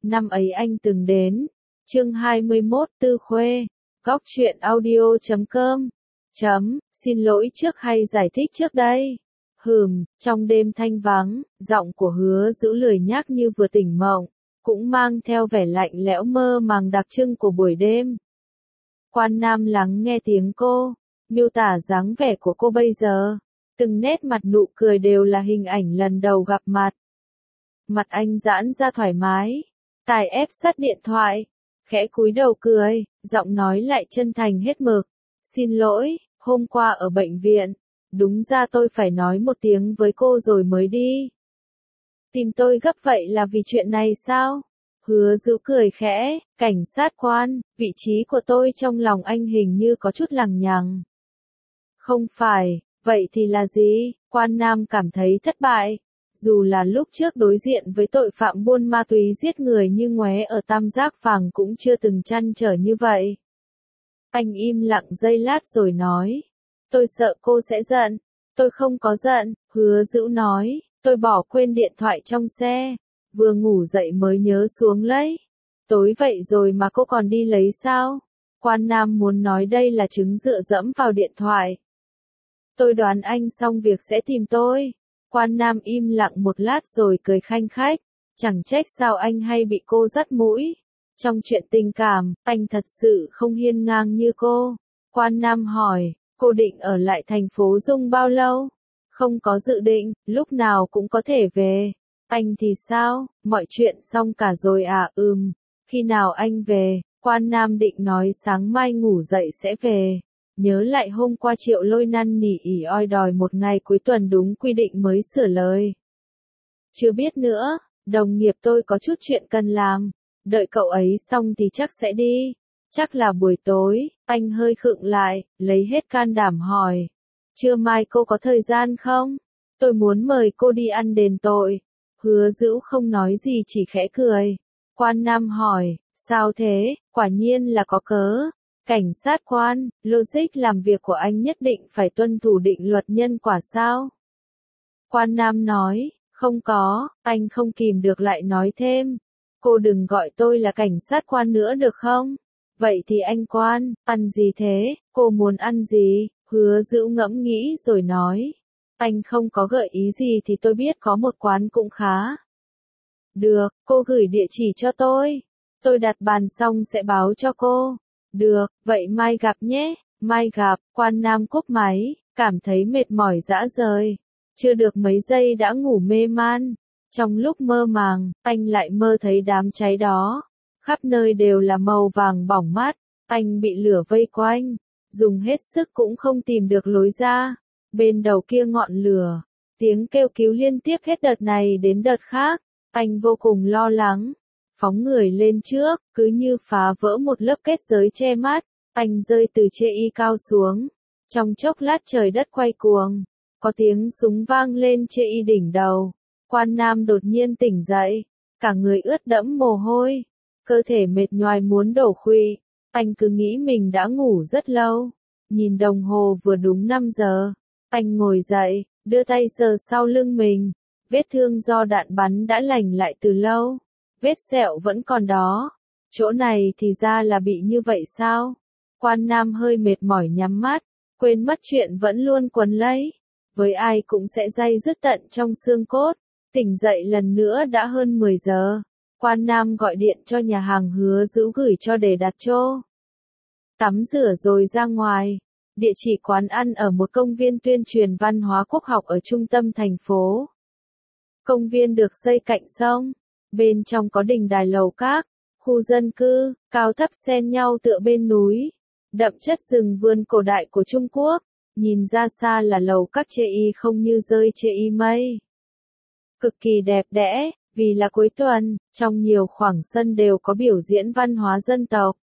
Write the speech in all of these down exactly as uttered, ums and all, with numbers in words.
năm ấy anh từng đến. Chương hai mươi mốt Tư Khuê, góc truyện audio chấm com. Chấm, xin lỗi trước hay giải thích trước đây. Hừm, trong đêm thanh vắng, giọng của Hứa Dữu lười nhác như vừa tỉnh mộng, cũng mang theo vẻ lạnh lẽo mơ màng đặc trưng của buổi đêm. Quan Nam lắng nghe tiếng cô, miêu tả dáng vẻ của cô bây giờ, từng nét mặt nụ cười đều là hình ảnh lần đầu gặp mặt. Mặt anh giãn ra thoải mái, tài ép sát điện thoại, khẽ cúi đầu cười, giọng nói lại chân thành hết mực. Xin lỗi, hôm qua ở bệnh viện, đúng ra tôi phải nói một tiếng với cô rồi mới đi. Tìm tôi gấp vậy là vì chuyện này sao? Hứa Dữu cười khẽ, cảnh sát quan, vị trí của tôi trong lòng anh hình như có chút lằng nhằng. Không phải, vậy thì là gì? Quan Nam cảm thấy thất bại. Dù là lúc trước đối diện với tội phạm buôn ma túy giết người như ngoé ở Tam Giác Vàng cũng chưa từng trăn trở như vậy. Anh im lặng giây lát rồi nói. Tôi sợ cô sẽ giận. Tôi không có giận, Hứa Dữu nói. Tôi bỏ quên điện thoại trong xe. Vừa ngủ dậy mới nhớ xuống lấy. Tối vậy rồi mà cô còn đi lấy sao? Quan Nam muốn nói đây là chứng dựa dẫm vào điện thoại. Tôi đoán anh xong việc sẽ tìm tôi. Quan Nam im lặng một lát rồi cười khanh khách. Chẳng trách sao anh hay bị cô dắt mũi. Trong chuyện tình cảm, anh thật sự không hiên ngang như cô. Quan Nam hỏi, cô định ở lại thành phố Dung bao lâu? Không có dự định, lúc nào cũng có thể về. Anh thì sao? Mọi chuyện xong cả rồi à? Ừm, khi nào anh về? Quan Nam định nói sáng mai ngủ dậy sẽ về. Nhớ lại hôm qua Triệu Lôi năn nỉ ỉ oi đòi một ngày cuối tuần đúng quy định mới sửa lời. Chưa biết nữa, đồng nghiệp tôi có chút chuyện cần làm. Đợi cậu ấy xong thì chắc sẽ đi. Chắc là buổi tối. Anh hơi khựng lại, lấy hết can đảm hỏi. Trưa mai cô có thời gian không? Tôi muốn mời cô đi ăn đền tội. Hứa Dữu không nói gì chỉ khẽ cười. Quan Nam hỏi, sao thế? Quả nhiên là có cớ. Cảnh sát quan, logic làm việc của anh nhất định phải tuân thủ định luật nhân quả sao? Quan Nam nói, không có, anh không kìm được lại nói thêm. Cô đừng gọi tôi là cảnh sát quan nữa được không? Vậy thì anh quan, ăn gì thế? Cô muốn ăn gì? Hứa Dữu ngẫm nghĩ rồi nói. Anh không có gợi ý gì thì tôi biết có một quán cũng khá. Được, cô gửi địa chỉ cho tôi. Tôi đặt bàn xong sẽ báo cho cô. Được, vậy mai gặp nhé. Mai gặp. Quan Nam cúp máy, cảm thấy mệt mỏi rã rời. Chưa được mấy giây đã ngủ mê man. Trong lúc mơ màng, anh lại mơ thấy đám cháy đó. Khắp nơi đều là màu vàng bỏng mắt. Anh bị lửa vây quanh. Dùng hết sức cũng không tìm được lối ra. Bên đầu kia ngọn lửa. Tiếng kêu cứu liên tiếp hết đợt này đến đợt khác. Anh vô cùng lo lắng. Phóng người lên trước, cứ như phá vỡ một lớp kết giới che mắt. Anh rơi từ chê y cao xuống. Trong chốc lát trời đất quay cuồng. Có tiếng súng vang lên chê y đỉnh đầu. Quan Nam đột nhiên tỉnh dậy. Cả người ướt đẫm mồ hôi. Cơ thể mệt nhoài muốn đổ khuỵu. Anh cứ nghĩ mình đã ngủ rất lâu. Nhìn đồng hồ vừa đúng năm giờ. Anh ngồi dậy, đưa tay sờ sau lưng mình. Vết thương do đạn bắn đã lành lại từ lâu. Vết sẹo vẫn còn đó. Chỗ này thì ra là bị như vậy sao? Quan Nam hơi mệt mỏi nhắm mắt. Quên mất chuyện vẫn luôn quấn lấy. Với ai cũng sẽ day dứt tận trong xương cốt. Tỉnh dậy lần nữa đã hơn mười giờ. Quan Nam gọi điện cho nhà hàng Hứa Dữu gửi cho để đặt chỗ. Tắm rửa rồi ra ngoài. Địa chỉ quán ăn ở một công viên tuyên truyền văn hóa quốc học ở trung tâm thành phố. Công viên được xây cạnh sông. Bên trong có đình đài lầu các, khu dân cư, cao thấp xen nhau tựa bên núi. Đậm chất rừng vườn cổ đại của Trung Quốc. Nhìn ra xa là lầu các chê y không như rơi chê y mây. Cực kỳ đẹp đẽ, vì là cuối tuần, trong nhiều khoảng sân đều có biểu diễn văn hóa dân tộc.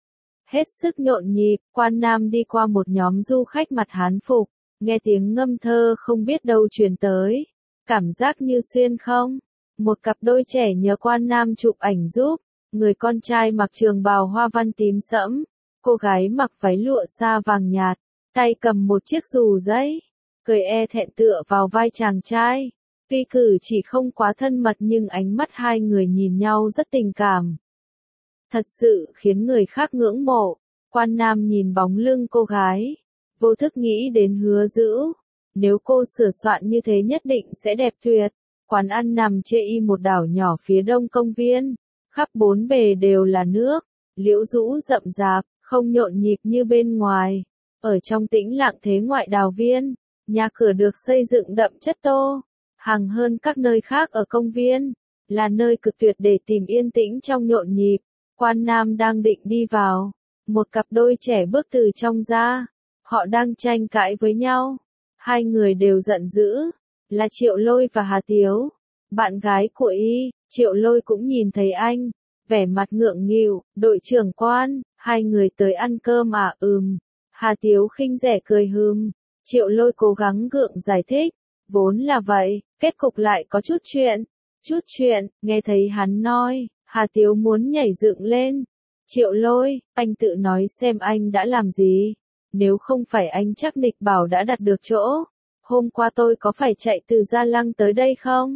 Hết sức nhộn nhịp, Quan Nam đi qua một nhóm du khách mặt Hán phục, nghe tiếng ngâm thơ không biết đâu truyền tới. Cảm giác như xuyên không? Một cặp đôi trẻ nhờ Quan Nam chụp ảnh giúp. Người con trai mặc trường bào hoa văn tím sẫm. Cô gái mặc váy lụa sa vàng nhạt. Tay cầm một chiếc dù giấy. Cười e thẹn tựa vào vai chàng trai. Tuy cử chỉ không quá thân mật nhưng ánh mắt hai người nhìn nhau rất tình cảm. Thật sự khiến người khác ngưỡng mộ. Quan Nam nhìn bóng lưng cô gái, vô thức nghĩ đến Hứa Dữ. Nếu cô sửa soạn như thế nhất định sẽ đẹp tuyệt. Quán ăn nằm trên y một đảo nhỏ phía đông công viên, khắp bốn bề đều là nước, liễu rũ rậm rạp, không nhộn nhịp như bên ngoài. Ở trong tĩnh lặng thế ngoại đào viên, nhà cửa được xây dựng đậm chất tô, hàng hơn các nơi khác ở công viên, là nơi cực tuyệt để tìm yên tĩnh trong nhộn nhịp. Quan Nam đang định đi vào, một cặp đôi trẻ bước từ trong ra, họ đang tranh cãi với nhau, hai người đều giận dữ, là Triệu Lôi và Hà Tiếu, bạn gái của y. Triệu Lôi cũng nhìn thấy anh, vẻ mặt ngượng nghịu, đội trưởng Quan, hai người tới ăn cơm à? Ừm. Hà Tiếu khinh rẻ cười hừm. Triệu Lôi cố gắng gượng giải thích, vốn là vậy, kết cục lại có chút chuyện. Chút chuyện, nghe thấy hắn nói, Hà Tiếu muốn nhảy dựng lên. Triệu Lôi, anh tự nói xem anh đã làm gì. Nếu không phải anh chắc nịch bảo đã đặt được chỗ. Hôm qua tôi có phải chạy từ Gia Lăng tới đây không?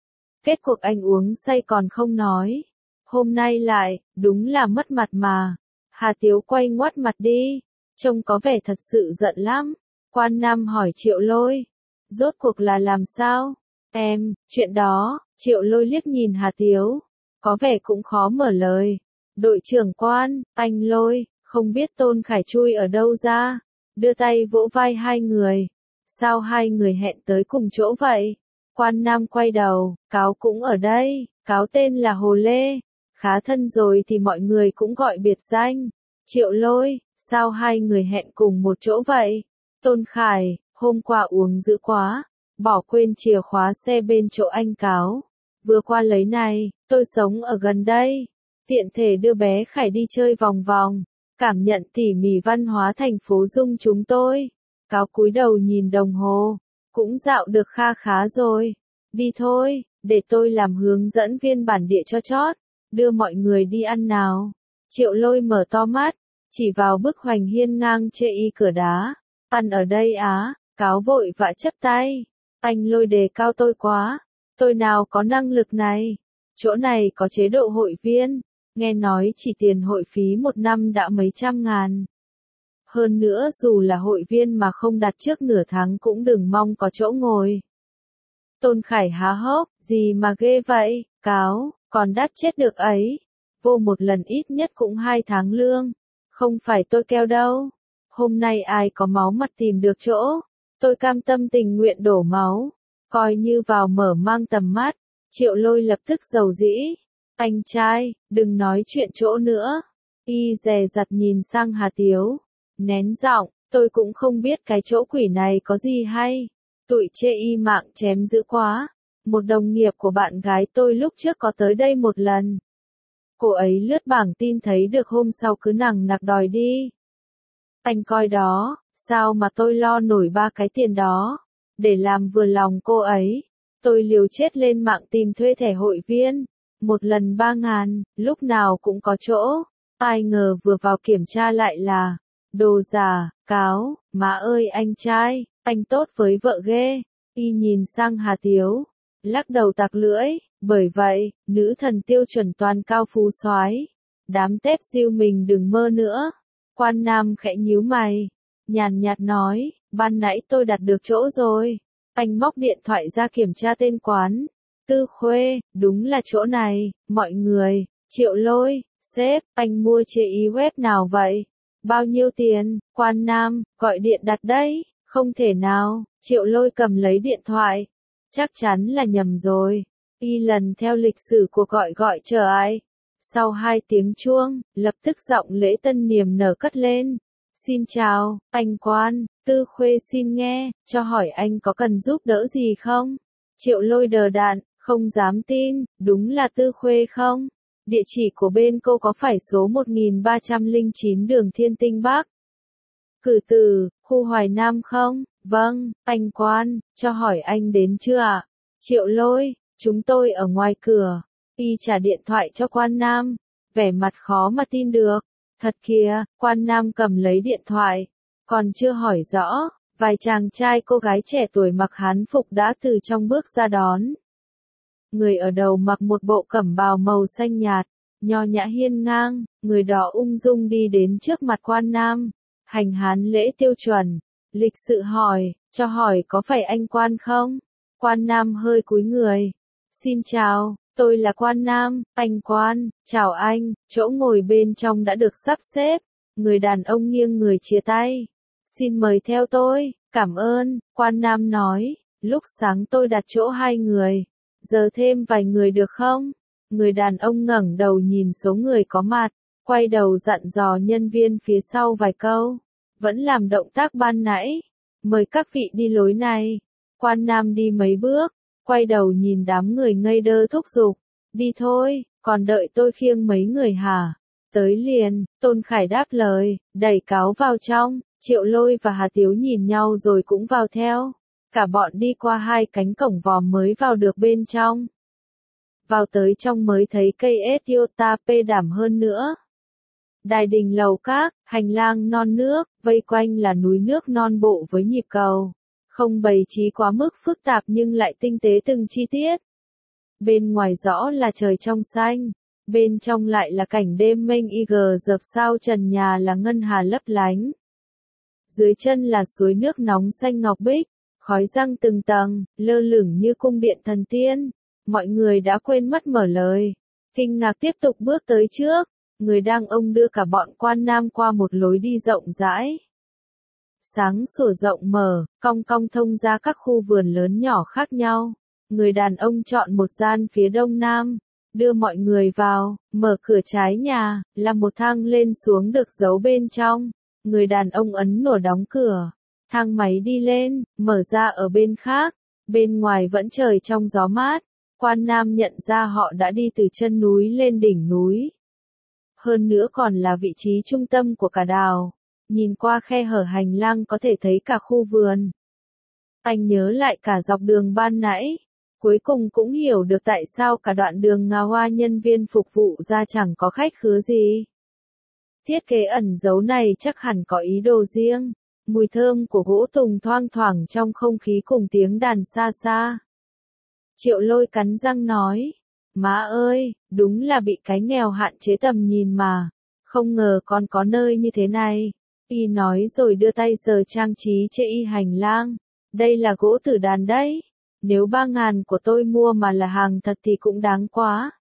Kết cuộc anh uống say còn không nói. Hôm nay lại, đúng là mất mặt mà. Hà Tiếu quay ngoắt mặt đi, trông có vẻ thật sự giận lắm. Quan Nam hỏi Triệu Lôi, rốt cuộc là làm sao? Em, chuyện đó, Triệu Lôi liếc nhìn Hà Tiếu, có vẻ cũng khó mở lời. Đội trưởng Quan, anh Lôi, không biết Tôn Khải chui ở đâu ra, đưa tay vỗ vai hai người. Sao hai người hẹn tới cùng chỗ vậy? Quan Nam quay đầu, Cáo cũng ở đây, Cáo tên là Hồ Lê, khá thân rồi thì mọi người cũng gọi biệt danh. Triệu Lôi, sao hai người hẹn cùng một chỗ vậy? Tôn Khải, hôm qua uống dữ quá, bỏ quên chìa khóa xe bên chỗ anh Cáo. Vừa qua lấy này, tôi sống ở gần đây, tiện thể đưa bé Khải đi chơi vòng vòng, cảm nhận tỉ mỉ văn hóa thành phố Dung chúng tôi. Cáo cúi đầu nhìn đồng hồ, cũng dạo được kha khá rồi. Đi thôi, để tôi làm hướng dẫn viên bản địa cho chót, đưa mọi người đi ăn nào. Triệu Lôi mở to mắt, chỉ vào bức hoành hiên ngang chê y cửa đá. Ăn ở đây á? Cáo vội vã chấp tay. Anh Lôi đề cao tôi quá, tôi nào có năng lực này. Chỗ này có chế độ hội viên, nghe nói chỉ tiền hội phí một năm đã mấy trăm ngàn. Hơn nữa dù là hội viên mà không đặt trước nửa tháng cũng đừng mong có chỗ ngồi. Tôn Khải há hốc, gì mà ghê vậy, Cáo, còn đắt chết được ấy. Vô một lần ít nhất cũng hai tháng lương. Không phải tôi keo đâu. Hôm nay ai có máu mặt tìm được chỗ, tôi cam tâm tình nguyện đổ máu. Coi như vào mở mang tầm mắt. Triệu Lôi lập tức dầu dĩ. Anh trai, đừng nói chuyện chỗ nữa. Y dè dặt nhìn sang Hà Tiếu. Nén giọng, tôi cũng không biết cái chỗ quỷ này có gì hay. Tụi chê y mạng chém dữ quá. Một đồng nghiệp của bạn gái tôi lúc trước có tới đây một lần. Cô ấy lướt bảng tin thấy được hôm sau cứ nằng nặc đòi đi. Anh coi đó, sao mà tôi lo nổi ba cái tiền đó. Để làm vừa lòng cô ấy, tôi liều chết lên mạng tìm thuê thẻ hội viên. Một lần ba ngàn, lúc nào cũng có chỗ. Ai ngờ vừa vào kiểm tra lại là đồ giả. Cáo, má ơi anh trai, anh tốt với vợ ghê. Y nhìn sang Hà Tiếu, lắc đầu tặc lưỡi, bởi vậy, nữ thần tiêu chuẩn toàn cao phú soái, đám tép diêu mình đừng mơ nữa. Quan Nam khẽ nhíu mày, nhàn nhạt nói, ban nãy tôi đặt được chỗ rồi. Anh móc điện thoại ra kiểm tra tên quán. Tư Khuê, đúng là chỗ này, mọi người. Triệu Lôi, sếp, anh mua chế y web nào vậy? Bao nhiêu tiền? Quan Nam, gọi điện đặt đấy. Không thể nào. Triệu Lôi cầm lấy điện thoại. Chắc chắn là nhầm rồi. Y lần theo lịch sử cuộc gọi gọi chờ ai. Sau hai tiếng chuông, lập tức giọng Lễ Tân niềm nở cất lên. Xin chào, anh Quan, Tư Khuê xin nghe, cho hỏi anh có cần giúp đỡ gì không? Triệu Lôi đờ đạn, không dám tin, đúng là Tư Khuê không? Địa chỉ của bên cô có phải số một nghìn ba trăm lẻ chín đường Thiên Tinh Bắc? Cử Tử, khu Hoài Nam không? Vâng, anh Quan, cho hỏi anh đến chưa ạ? Triệu Lôi, chúng tôi ở ngoài cửa. Y trả điện thoại cho Quan Nam, vẻ mặt khó mà tin được. Thật kìa, Quan Nam cầm lấy điện thoại, còn chưa hỏi rõ, Vài chàng trai cô gái trẻ tuổi mặc hán phục đã từ trong bước ra đón. Người ở đầu mặc một bộ cẩm bào màu xanh nhạt, nho nhã hiên ngang, người đó ung dung đi đến trước mặt quan nam, hành hán lễ tiêu chuẩn, lịch sự hỏi, cho hỏi có phải anh quan không? Quan nam hơi cúi người. Xin chào, tôi là quan nam, anh quan, chào anh, chỗ ngồi bên trong đã được sắp xếp, người đàn ông nghiêng người chia tay. Xin mời theo tôi, cảm ơn, quan nam nói, lúc sáng tôi đặt chỗ hai người, giờ thêm vài người được không? Người đàn ông ngẩng đầu nhìn số người có mặt, quay đầu dặn dò nhân viên phía sau vài câu, vẫn làm động tác ban nãy, mời các vị đi lối này. Quan nam đi mấy bước, quay đầu nhìn đám người ngây đơ thúc giục, đi thôi, còn đợi tôi khiêng mấy người hả? Tới liền, Tôn Khải đáp lời, đẩy cáo vào trong, Triệu Lôi và Hà Tiếu nhìn nhau rồi cũng vào theo. Cả bọn đi qua hai cánh cổng vòm mới vào được bên trong. Vào tới trong mới thấy cây Etiota pê đảm hơn nữa. Đài đình lầu các, hành lang non nước, vây quanh là núi nước non bộ với nhịp cầu. Không bày trí quá mức phức tạp nhưng lại tinh tế từng chi tiết. Bên ngoài rõ là trời trong xanh, bên trong lại là cảnh đêm mênh y gờ dợp sao trần nhà là ngân hà lấp lánh. Dưới chân là suối nước nóng xanh ngọc bích, khói răng từng tầng, lơ lửng như cung điện thần tiên. Mọi người đã quên mất mở lời. Kinh ngạc tiếp tục bước tới trước, người đang ông đưa cả bọn quan nam qua một lối đi rộng rãi. Sáng sủa rộng mở, cong cong thông ra các khu vườn lớn nhỏ khác nhau. Người đàn ông chọn một gian phía đông nam, đưa mọi người vào, mở cửa trái nhà, là một thang lên xuống được giấu bên trong. Người đàn ông ấn nổ đóng cửa, thang máy đi lên, mở ra ở bên khác, bên ngoài vẫn trời trong gió mát. Quan nam nhận ra họ đã đi từ chân núi lên đỉnh núi. Hơn nữa còn là vị trí trung tâm của cả đảo. Nhìn qua khe hở hành lang có thể thấy cả khu vườn. Anh nhớ lại cả dọc đường ban nãy. Cuối cùng cũng hiểu được tại sao cả đoạn đường ngà hoa nhân viên phục vụ ra chẳng có khách khứa gì. Thiết kế ẩn dấu này chắc hẳn có ý đồ riêng. Mùi thơm của gỗ tùng thoang thoảng trong không khí cùng tiếng đàn xa xa. Triệu Lôi cắn răng nói, má ơi, đúng là bị cái nghèo hạn chế tầm nhìn mà, không ngờ còn có nơi như thế này. Y nói rồi đưa tay sờ trang trí chê y hành lang, đây là gỗ tử đàn đấy, nếu ba ngàn của tôi mua mà là hàng thật thì cũng đáng quá.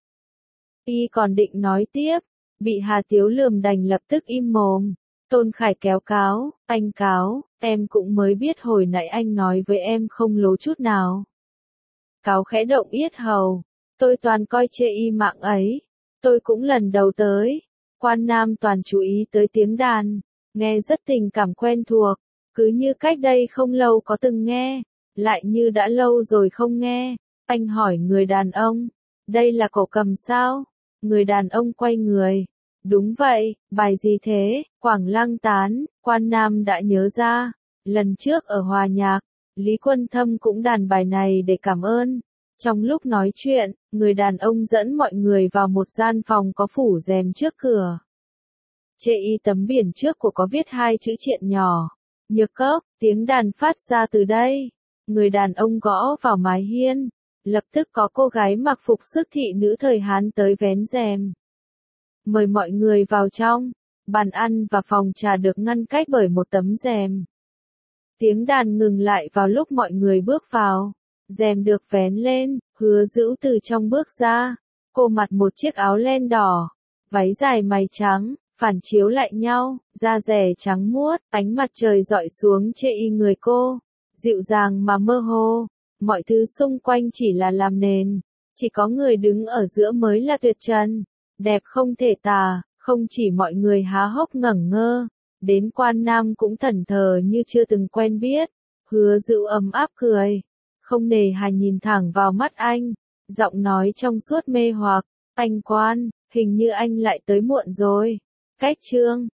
Y còn định nói tiếp, bị Hà Tiếu lườm đành lập tức im mồm. Tôn Khải kéo cáo, anh cáo, em cũng mới biết hồi nãy anh nói với em không lố chút nào. Cáo khẽ động yết hầu, tôi toàn coi chê y mạng ấy, tôi cũng lần đầu tới. Quan nam toàn chú ý tới tiếng đàn, nghe rất tình cảm quen thuộc, cứ như cách đây không lâu có từng nghe, lại như đã lâu rồi không nghe. Anh hỏi người đàn ông, đây là cổ cầm sao? Người đàn ông quay người, đúng vậy, bài gì thế? Quảng Lăng Tán. Quan nam đã nhớ ra, lần trước ở hòa nhạc, Lý Quân Thâm cũng đàn bài này để cảm ơn. Trong lúc nói chuyện, người đàn ông dẫn mọi người vào một gian phòng có phủ rèm trước cửa. Chê y tấm biển trước của có viết hai chữ triện nhỏ, nhược cốc, tiếng đàn phát ra từ đây. Người đàn ông gõ vào mái hiên, lập tức có cô gái mặc phục sức thị nữ thời Hán tới vén rèm. Mời mọi người vào trong, bàn ăn và phòng trà được ngăn cách bởi một tấm rèm. Tiếng đàn ngừng lại vào lúc mọi người bước vào. Rèm được vén lên, Hứa Dữu từ trong bước ra. Cô mặc một chiếc áo len đỏ, váy dài mày trắng, phản chiếu lại nhau, da dẻ trắng muốt, ánh mặt trời dọi xuống chê y người cô, dịu dàng mà mơ hồ. Mọi thứ xung quanh chỉ là làm nền, chỉ có người đứng ở giữa mới là tuyệt trần, đẹp không thể tả. Không chỉ mọi người há hốc ngẩn ngơ, đến quan nam cũng thẫn thờ như chưa từng quen biết. Hứa Dữu ấm áp cười, không nề hà nhìn thẳng vào mắt anh, giọng nói trong suốt mê hoặc, anh quan, hình như anh lại tới muộn rồi. Cách chương